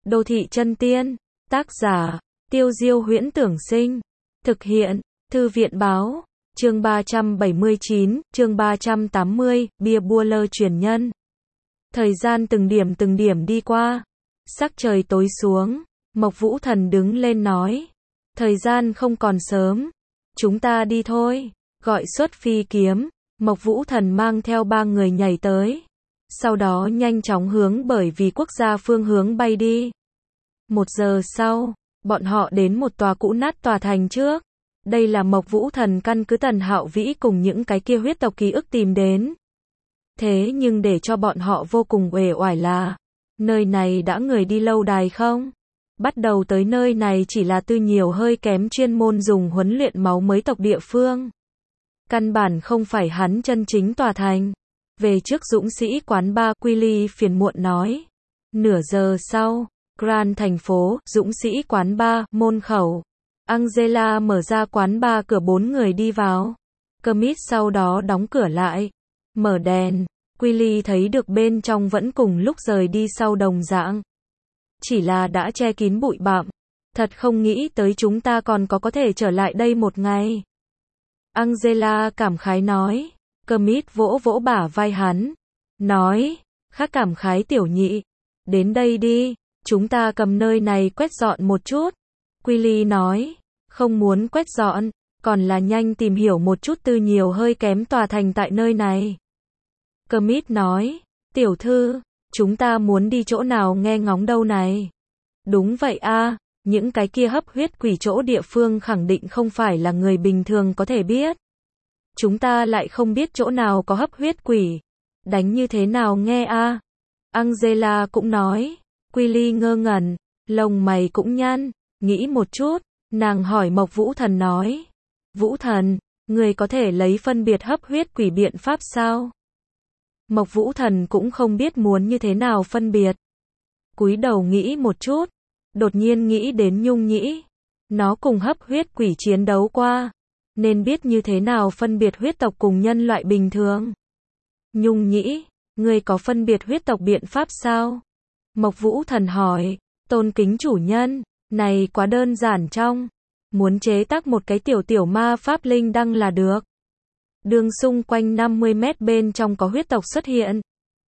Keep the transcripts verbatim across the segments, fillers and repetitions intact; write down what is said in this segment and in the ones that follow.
Đô thị chân tiên, tác giả, Tiêu Diêu Huyễn Tưởng Sinh, thực hiện, Thư viện Báo, chương ba trăm bảy mươi chín, chương ba trăm tám mươi, bia bua lơ truyền nhân. Thời gian từng điểm từng điểm đi qua, sắc trời tối xuống, Mộc Vũ Thần đứng lên nói, thời gian không còn sớm, chúng ta đi thôi, gọi xuất phi kiếm, Mộc Vũ Thần mang theo ba người nhảy tới, sau đó nhanh chóng hướng bởi vì quốc gia phương hướng bay đi. Một giờ sau, bọn họ đến một tòa cũ nát tòa thành trước. Đây là Mộc Vũ Thần căn cứ Tần Hạo Vĩ cùng những cái kia huyết tộc ký ức tìm đến. Thế nhưng để cho bọn họ vô cùng uể oải là, nơi này đã người đi lâu đài không? Bắt đầu tới nơi này chỉ là tư nhiều hơi kém chuyên môn dùng huấn luyện máu mới tộc địa phương. Căn bản không phải hắn chân chính tòa thành. Về trước dũng sĩ quán ba, Quy phiền muộn nói. Nửa giờ sau, Grand thành phố, dũng sĩ quán ba, môn khẩu. Angela mở ra quán ba, cửa bốn người đi vào. Kermit sau đó đóng cửa lại. Mở đèn. Quy thấy được bên trong vẫn cùng lúc rời đi sau đồng dạng. Chỉ là đã che kín bụi bặm. Thật không nghĩ tới chúng ta còn có có thể trở lại đây một ngày. Angela cảm khái nói. Kermit vỗ vỗ bả vai hắn. Nói. Khá cảm khái tiểu nhị. Đến đây đi. Chúng ta cầm nơi này quét dọn một chút. Quy nói. Không muốn quét dọn. Còn là nhanh tìm hiểu một chút tư nhiều hơi kém tòa thành tại nơi này. Kermit nói. Tiểu thư. Chúng ta muốn đi chỗ nào nghe ngóng đâu này. Đúng vậy a, những cái kia hấp huyết quỷ chỗ địa phương khẳng định không phải là người bình thường có thể biết. Chúng ta lại không biết chỗ nào có hấp huyết quỷ. Đánh như thế nào nghe a? Angela cũng nói. Quy ngơ ngẩn, lông mày cũng nhăn, nghĩ một chút, nàng hỏi Mộc Vũ Thần nói. Vũ Thần, người có thể lấy phân biệt hấp huyết quỷ biện pháp sao? Mộc Vũ Thần cũng không biết muốn như thế nào phân biệt. Cúi đầu nghĩ một chút, đột nhiên nghĩ đến Nhung Nhĩ. Nó cùng hấp huyết quỷ chiến đấu qua, nên biết như thế nào phân biệt huyết tộc cùng nhân loại bình thường. Nhung Nhĩ, người có phân biệt huyết tộc biện pháp sao? Mộc Vũ Thần hỏi. Tôn kính chủ nhân, này quá đơn giản trong. Muốn chế tác một cái tiểu tiểu ma pháp linh đăng là được. Đường xung quanh năm mươi mét bên trong có huyết tộc xuất hiện.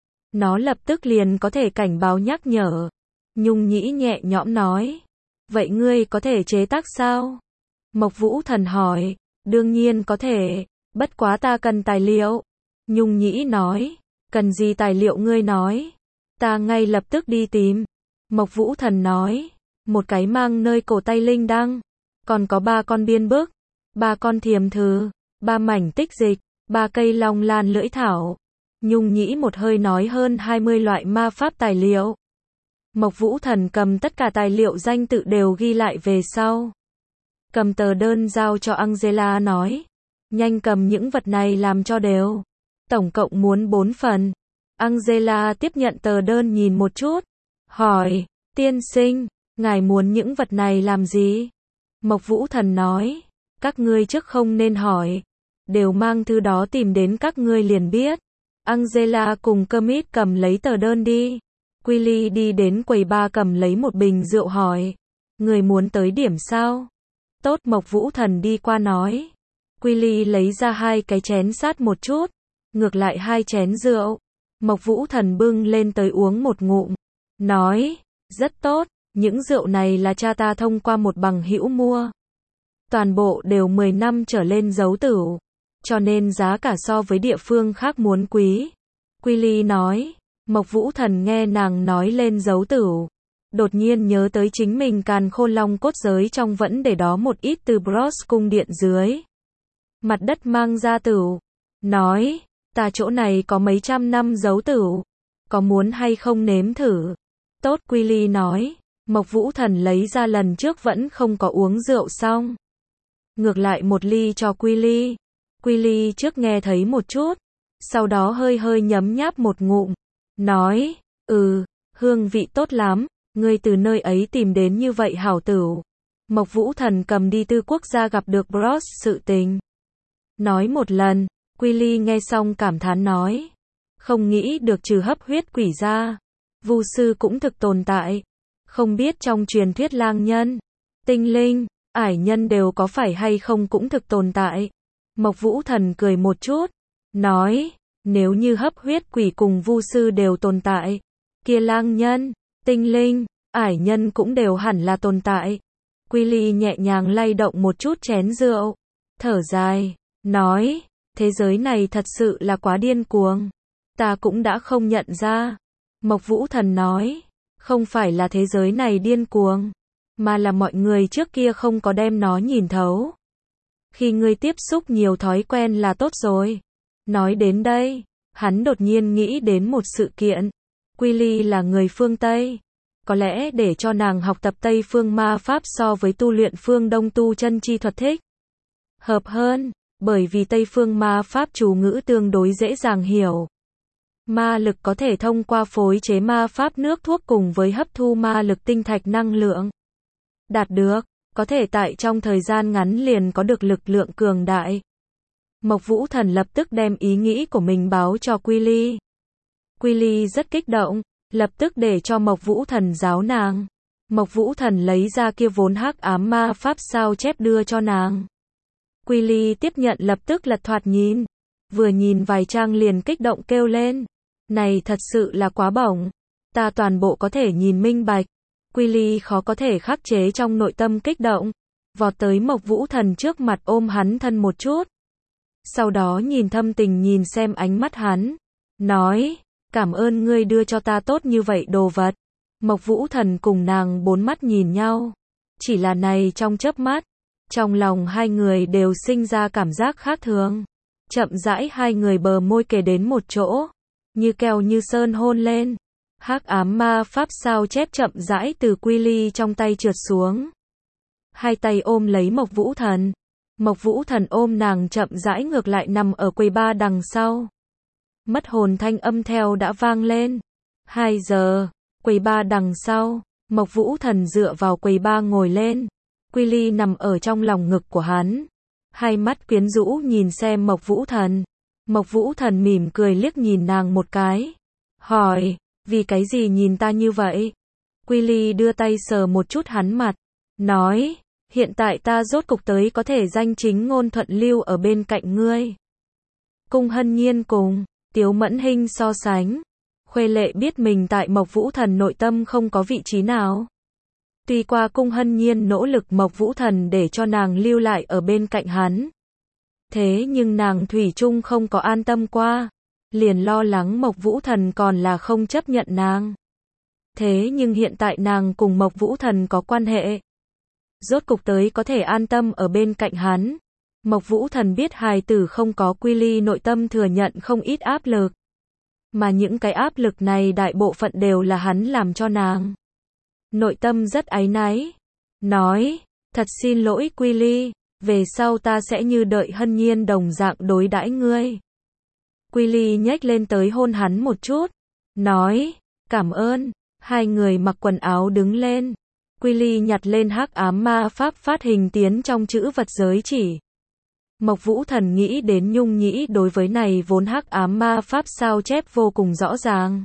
Nó lập tức liền có thể cảnh báo nhắc nhở. Nhung Nhĩ nhẹ nhõm nói. Vậy ngươi có thể chế tác sao? Mộc Vũ Thần hỏi. Đương nhiên có thể, bất quá ta cần tài liệu. Nhung Nhĩ nói. Cần gì tài liệu ngươi nói? Ta ngay lập tức đi tìm. Mộc Vũ Thần nói. Một cái mang nơi cổ tay linh đăng. Còn có ba con biên bức. Ba con thiềm thử. Ba mảnh tích dịch. Ba cây long lan lưỡi thảo. Nhung Nhĩ một hơi nói hơn hai mươi loại ma pháp tài liệu. Mộc Vũ Thần cầm tất cả tài liệu danh tự đều ghi lại về sau. Cầm tờ đơn giao cho Angela nói. Nhanh cầm những vật này làm cho đều. Tổng cộng muốn bốn phần. Angela tiếp nhận tờ đơn nhìn một chút. Hỏi. Tiên sinh, ngài muốn những vật này làm gì? Mộc Vũ Thần nói. Các ngươi trước không nên hỏi. Đều mang thứ đó tìm đến các ngươi liền biết. Angela cùng Kermit cầm lấy tờ đơn đi. Quy đi đến quầy ba cầm lấy một bình rượu hỏi. Người muốn tới điểm sao? Tốt, Mộc Vũ Thần đi qua nói. Quy lấy ra hai cái chén sát một chút. Ngược lại hai chén rượu. Mộc Vũ Thần bưng lên tới uống một ngụm. Nói. Rất tốt, những rượu này là cha ta thông qua một bằng hữu mua. Toàn bộ đều mười năm trở lên dấu tửu. Cho nên giá cả so với địa phương khác muốn quý. Quy nói. Mộc Vũ Thần nghe nàng nói lên dấu tửu. Đột nhiên nhớ tới chính mình Càn Khôn Long cốt giới trong vẫn để đó một ít từ Bros cung điện dưới. Mặt đất mang ra tửu. Nói. Ta chỗ này có mấy trăm năm dấu tửu. Có muốn hay không nếm thử? Tốt, Quy nói. Mộc Vũ Thần lấy ra lần trước vẫn không có uống rượu xong. Ngược lại một ly cho Quy. Quy trước nghe thấy một chút. Sau đó hơi hơi nhấm nháp một ngụm. Nói. Ừ, hương vị tốt lắm. Ngươi từ nơi ấy tìm đến như vậy hảo tửu. Mộc Vũ Thần cầm đi tư quốc gia gặp được Bros sự tình. Nói một lần. Quy nghe xong cảm thán nói. Không nghĩ được trừ hấp huyết quỷ ra. Vu sư cũng thực tồn tại. Không biết trong truyền thuyết lang nhân, tinh linh, ải nhân đều có phải hay không cũng thực tồn tại. Mộc Vũ Thần cười một chút, nói, nếu như hấp huyết quỷ cùng vu sư đều tồn tại, kia lang nhân, tinh linh, ải nhân cũng đều hẳn là tồn tại. Quy Ly nhẹ nhàng lay động một chút chén rượu, thở dài, nói, thế giới này thật sự là quá điên cuồng. Ta cũng đã không nhận ra. Mộc Vũ Thần nói, không phải là thế giới này điên cuồng, mà là mọi người trước kia không có đem nó nhìn thấu. Khi ngươi tiếp xúc nhiều thói quen là tốt rồi. Nói đến đây, hắn đột nhiên nghĩ đến một sự kiện. Quy Ly là người phương Tây. Có lẽ để cho nàng học tập Tây phương ma pháp so với tu luyện phương Đông tu chân chi thuật thích hợp hơn, bởi vì Tây phương ma pháp chú ngữ tương đối dễ dàng hiểu. Ma lực có thể thông qua phối chế ma pháp nước thuốc cùng với hấp thu ma lực tinh thạch năng lượng đạt được, có thể tại trong thời gian ngắn liền có được lực lượng cường đại. Mộc Vũ Thần lập tức đem ý nghĩ của mình báo cho Quy Ly. Quy Ly rất kích động, lập tức để cho Mộc Vũ Thần giáo nàng. Mộc Vũ Thần lấy ra kia vốn hắc ám ma pháp sao chép đưa cho nàng. Quy Ly tiếp nhận lập tức lật thoạt nhìn. Vừa nhìn vài trang liền kích động kêu lên. Này thật sự là quá bổng. Ta toàn bộ có thể nhìn minh bạch. Quy Ly khó có thể khắc chế trong nội tâm kích động. Vọt tới Mộc Vũ Thần trước mặt ôm hắn thân một chút. Sau đó nhìn thâm tình nhìn xem ánh mắt hắn. Nói, cảm ơn ngươi đưa cho ta tốt như vậy đồ vật. Mộc Vũ Thần cùng nàng bốn mắt nhìn nhau. Chỉ là này trong chớp mắt. Trong lòng hai người đều sinh ra cảm giác khác thường. Chậm rãi hai người bờ môi kề đến một chỗ. Như keo như sơn hôn lên. Hắc ám ma pháp sao chép chậm rãi từ Quy Ly trong tay trượt xuống. Hai tay ôm lấy Mộc Vũ Thần. Mộc Vũ Thần ôm nàng chậm rãi ngược lại nằm ở quầy ba đằng sau. Mất hồn thanh âm theo đã vang lên. Hai giờ, quầy ba đằng sau, Mộc Vũ Thần dựa vào quầy ba ngồi lên. Quy Ly nằm ở trong lòng ngực của hắn. Hai mắt quyến rũ nhìn xem Mộc Vũ Thần. Mộc Vũ Thần mỉm cười liếc nhìn nàng một cái. Hỏi, vì cái gì nhìn ta như vậy? Quy Ly đưa tay sờ một chút hắn mặt. Nói, hiện tại ta rốt cục tới có thể danh chính ngôn thuận lưu ở bên cạnh ngươi. Cung Hân Nhiên cùng Tiếu Mẫn Hinh so sánh. Khuê Lệ biết mình tại Mộc Vũ Thần nội tâm không có vị trí nào. Tuy qua Cung Hân Nhiên nỗ lực Mộc Vũ Thần để cho nàng lưu lại ở bên cạnh hắn. Thế nhưng nàng thủy chung không có an tâm qua. Liền lo lắng Mộc Vũ Thần còn là không chấp nhận nàng. Thế nhưng hiện tại nàng cùng Mộc Vũ Thần có quan hệ. Rốt cục tới có thể an tâm ở bên cạnh hắn. Mộc Vũ Thần biết hài tử không có Quy Ly nội tâm thừa nhận không ít áp lực. Mà những cái áp lực này đại bộ phận đều là hắn làm cho nàng. Nội tâm rất áy náy. Nói, thật xin lỗi Quy Ly, về sau ta sẽ như đợi Hân Nhiên đồng dạng đối đãi ngươi. Quy Ly nhếch lên tới hôn hắn một chút. Nói, cảm ơn. Hai người mặc quần áo đứng lên. Quy Ly nhặt lên hắc ám ma pháp phát hình tiến trong chữ vật giới chỉ. Mộc Vũ Thần nghĩ đến Nhung Nhĩ đối với này vốn hắc ám ma pháp sao chép vô cùng rõ ràng.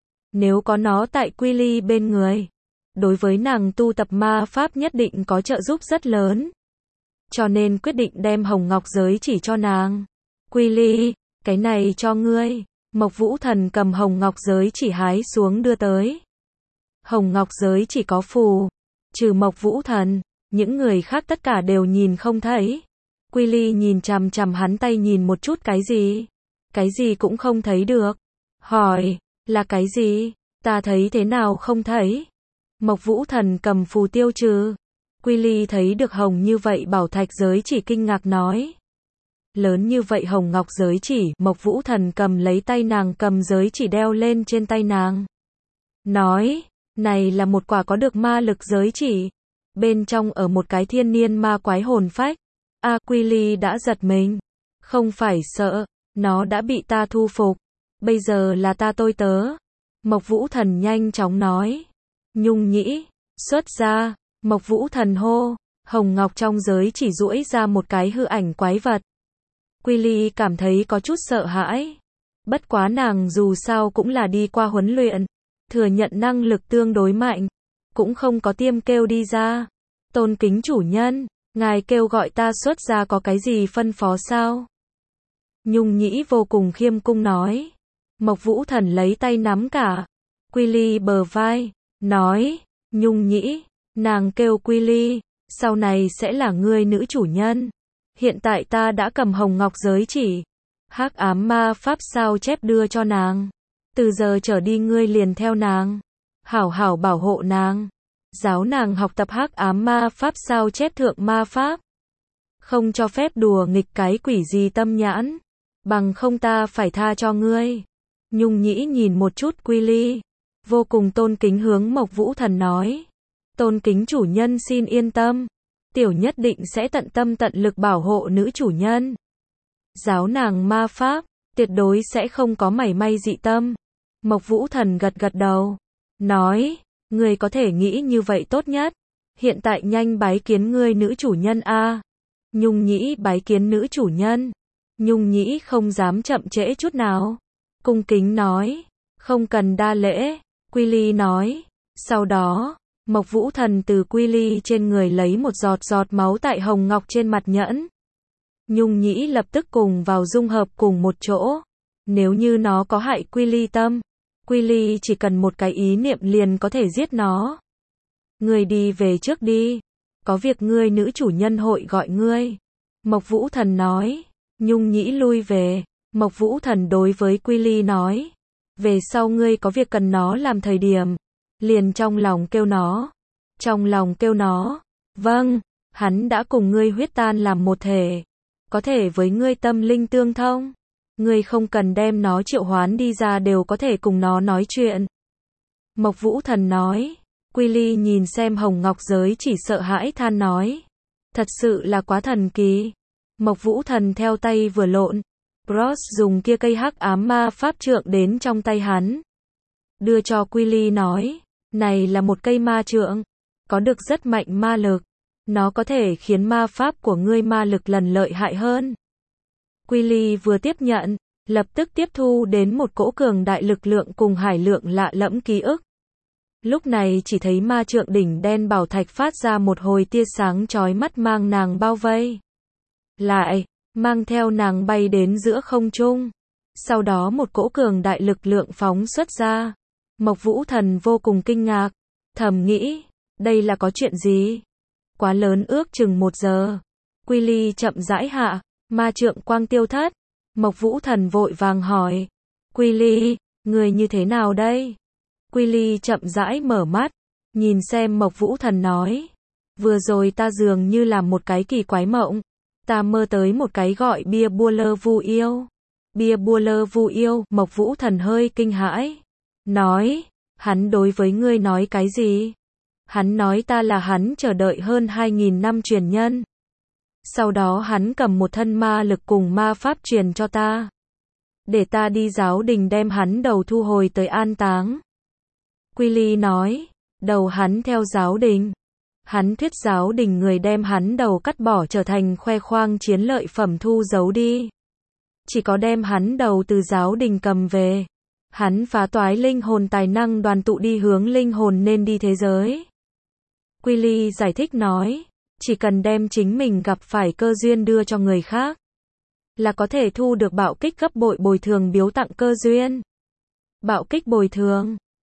Nếu có nó tại Quy Ly bên người, đối với nàng tu tập ma pháp nhất định có trợ giúp rất lớn. Cho nên quyết định đem hồng ngọc giới chỉ cho nàng. Quy Ly, cái này cho ngươi. Mộc Vũ Thần cầm hồng ngọc giới chỉ hái xuống đưa tới. Hồng ngọc giới chỉ có phù. Trừ Mộc Vũ Thần, những người khác tất cả đều nhìn không thấy. Quy Ly nhìn chằm chằm hắn tay nhìn một chút cái gì. Cái gì cũng không thấy được. Hỏi, là cái gì? Ta thấy thế nào không thấy? Mộc Vũ Thần cầm phù tiêu trừ. Quy Ly thấy được hồng như vậy bảo thạch giới chỉ kinh ngạc nói. Lớn như vậy hồng ngọc giới chỉ, Mộc Vũ Thần cầm lấy tay nàng cầm giới chỉ đeo lên trên tay nàng. Nói, này là một quả có được ma lực giới chỉ. Bên trong ở một cái thiên niên ma quái hồn phách. A à, Quy Ly đã giật mình. Không phải sợ, nó đã bị ta thu phục. Bây giờ là ta tôi tớ. Mộc Vũ Thần nhanh chóng nói. Nhung Nhĩ, xuất ra. Mộc Vũ Thần hô. Hồng ngọc trong giới chỉ duỗi ra một cái hư ảnh quái vật. Quy Ly cảm thấy có chút sợ hãi. Bất quá nàng dù sao cũng là đi qua huấn luyện. Thừa nhận năng lực tương đối mạnh. cũng không có tiêm kêu đi ra. Tôn kính chủ nhân, ngài kêu gọi ta xuất ra có cái gì phân phó sao? Nhung Nhĩ vô cùng khiêm cung nói. Mộc Vũ Thần lấy tay nắm cả Quy Ly bờ vai, nói, Nhung Nhĩ, nàng kêu Quy Ly, sau này sẽ là ngươi nữ chủ nhân. Hiện tại ta đã cầm hồng ngọc giới chỉ, hắc ám ma pháp sao chép đưa cho nàng. Từ giờ trở đi ngươi liền theo nàng, hảo hảo bảo hộ nàng, giáo nàng học tập hắc ám ma pháp sao chép thượng ma pháp. Không cho phép đùa nghịch cái quỷ gì tâm nhãn, bằng không ta phải tha cho ngươi. Nhung Nhĩ nhìn một chút Quy Ly, vô cùng tôn kính hướng Mộc Vũ Thần nói. Tôn kính chủ nhân xin yên tâm, tiểu nhất định sẽ tận tâm tận lực bảo hộ nữ chủ nhân. Giáo nàng ma pháp, tuyệt đối sẽ không có mảy may dị tâm. Mộc Vũ Thần gật gật đầu, nói, ngươi có thể nghĩ như vậy tốt nhất. Hiện tại nhanh bái kiến ngươi nữ chủ nhân a. Nhung Nhĩ bái kiến nữ chủ nhân. Nhung Nhĩ không dám chậm trễ chút nào, cung kính nói, không cần đa lễ. Quy Ly nói. Sau đó, Mộc Vũ Thần từ Quy Ly trên người lấy một giọt giọt máu tại hồng ngọc trên mặt nhẫn. Nhung Nhĩ lập tức cùng vào dung hợp cùng một chỗ. Nếu như nó có hại Quy Ly tâm, Quy Ly chỉ cần một cái ý niệm liền có thể giết nó. Ngươi đi về trước đi, có việc ngươi nữ chủ nhân hội gọi ngươi. Mộc Vũ Thần nói. Nhung Nhĩ lui về. Mộc Vũ Thần đối với Quy Ly nói, về sau ngươi có việc cần nó làm thời điểm, liền trong lòng kêu nó. Trong lòng kêu nó. Vâng, hắn đã cùng ngươi huyết tan làm một thể, có thể với ngươi tâm linh tương thông. Ngươi không cần đem nó triệu hoán đi ra đều có thể cùng nó nói chuyện. Mộc Vũ Thần nói. Quy Ly nhìn xem hồng ngọc giới chỉ sợ hãi than nói, thật sự là quá thần kỳ. Mộc Vũ Thần theo tay vừa lộn, Bros dùng kia cây hắc ám ma pháp trượng đến trong tay hắn, đưa cho Quy Ly nói, này là một cây ma trượng, có được rất mạnh ma lực, nó có thể khiến ma pháp của ngươi ma lực lần lợi hại hơn. Quy Ly vừa tiếp nhận, lập tức tiếp thu đến một cỗ cường đại lực lượng cùng hải lượng lạ lẫm ký ức. Lúc này chỉ thấy ma trượng đỉnh đen bảo thạch phát ra một hồi tia sáng chói mắt mang nàng bao vây lại, mang theo nàng bay đến giữa không trung. Sau đó một cỗ cường đại lực lượng phóng xuất ra. Mộc Vũ Thần vô cùng kinh ngạc, thầm nghĩ, đây là có chuyện gì? Quá lớn, ước chừng một giờ. Quy Ly chậm rãi hạ, ma trượng quang tiêu thất. Mộc Vũ Thần vội vàng hỏi, Quy Ly, người như thế nào đây? Quy Ly chậm rãi mở mắt, nhìn xem Mộc Vũ Thần nói, vừa rồi ta dường như làm một cái kỳ quái mộng. Ta mơ tới một cái gọi bia bua lơ vu yêu. Bia bua lơ vu yêu. Mộc Vũ Thần hơi kinh hãi, nói, hắn đối với ngươi nói cái gì? Hắn nói ta là hắn chờ đợi hơn hai nghìn năm truyền nhân. Sau đó hắn cầm một thân ma lực cùng ma pháp truyền cho ta, để ta đi giáo đình đem hắn đầu thu hồi tới an táng. Quy Ly nói, đầu hắn theo giáo đình. Hắn thuyết giáo đình người đem hắn đầu cắt bỏ trở thành khoe khoang chiến lợi phẩm thu giấu đi. Chỉ có đem hắn đầu từ giáo đình cầm về, hắn phá toái linh hồn tài năng đoàn tụ đi hướng linh hồn nên đi thế giới. Quy Ly giải thích nói, chỉ cần đem chính mình gặp phải cơ duyên đưa cho người khác, là có thể thu được bạo kích gấp bội bồi thường biếu tặng cơ duyên. Bạo kích bồi thường.